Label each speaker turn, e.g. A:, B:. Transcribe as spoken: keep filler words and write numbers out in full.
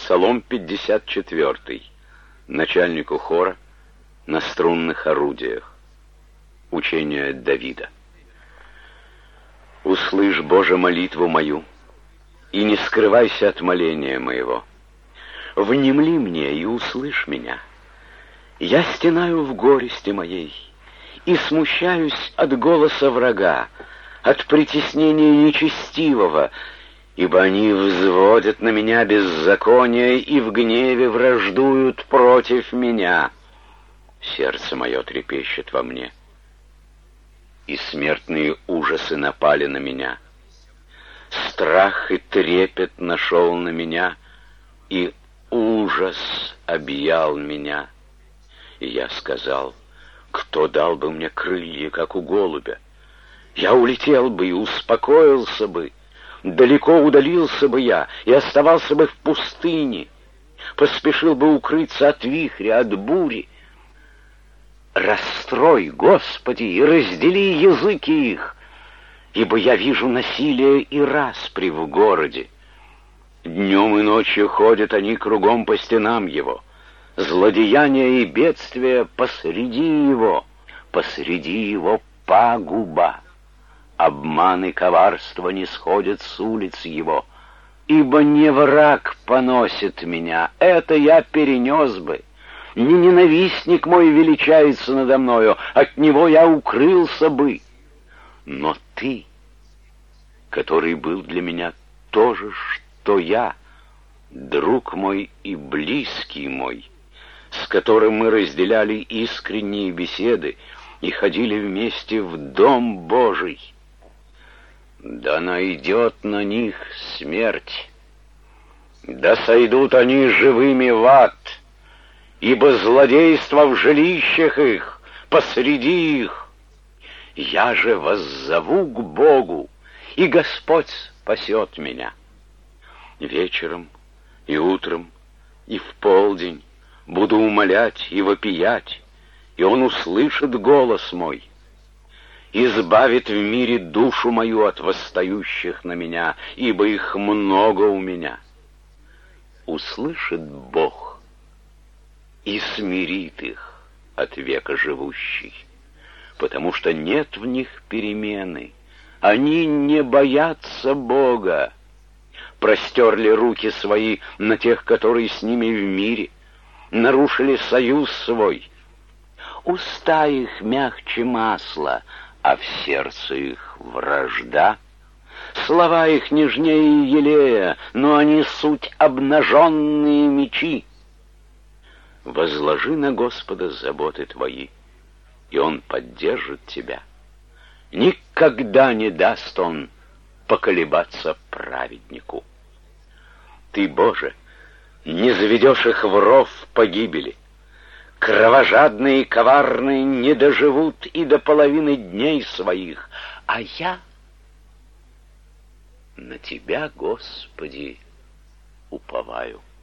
A: Псалом пятьдесят четвёртый. Начальнику хора на струнных орудиях. Учение Давида. «Услышь, Боже, молитву мою, и не скрывайся от моления моего. Внемли мне и услышь меня. Я стенаю в горести моей и смущаюсь от голоса врага, от притеснения нечестивого, ибо они взводят на меня беззаконие и в гневе враждуют против меня. Сердце мое трепещет во мне, и смертные ужасы напали на меня. Страх и трепет нашел на меня, и ужас объял меня. И я сказал: кто дал бы мне крылья, как у голубя? Я улетел бы и успокоился бы, далеко удалился бы я и оставался бы в пустыне, поспешил бы укрыться от вихря, от бури. Расстрой, Господи, и раздели языки их, ибо я вижу насилие и распри в городе. Днем и ночью ходят они кругом по стенам его, злодеяния и бедствия посреди его, посреди его пагуба. Обман и коварство не сходят с улиц его, ибо не враг поносит меня, это я перенес бы. Не ненавистник мой величается надо мною, от него я укрылся бы. Но ты, который был для меня то же, что я, друг мой и близкий мой, с которым мы разделяли искренние беседы и ходили вместе в Дом Божий, да найдет на них смерть, да сойдут они живыми в ад, ибо злодейство в жилищах их, посреди их. Я же воззову к Богу, и Господь спасет меня. Вечером и утром и в полдень буду умолять и вопиять, и Он услышит голос мой, избавит в мире душу мою от восстающих на меня, ибо их много у меня. Услышит Бог и смирит их от века живущий, потому что нет в них перемены. Они не боятся Бога, простерли руки свои на тех, которые с ними в мире, нарушили союз свой. Уста их мягче масла, а в сердце их вражда. Слова их нежнее елея, но они суть обнаженные мечи. Возложи на Господа заботы твои, и Он поддержит тебя. Никогда не даст Он поколебаться праведнику. Ты, Боже, не заведешь их в ров погибели. Кровожадные и коварные не доживут и до половины дней своих, а я на Тебя, Господи, уповаю.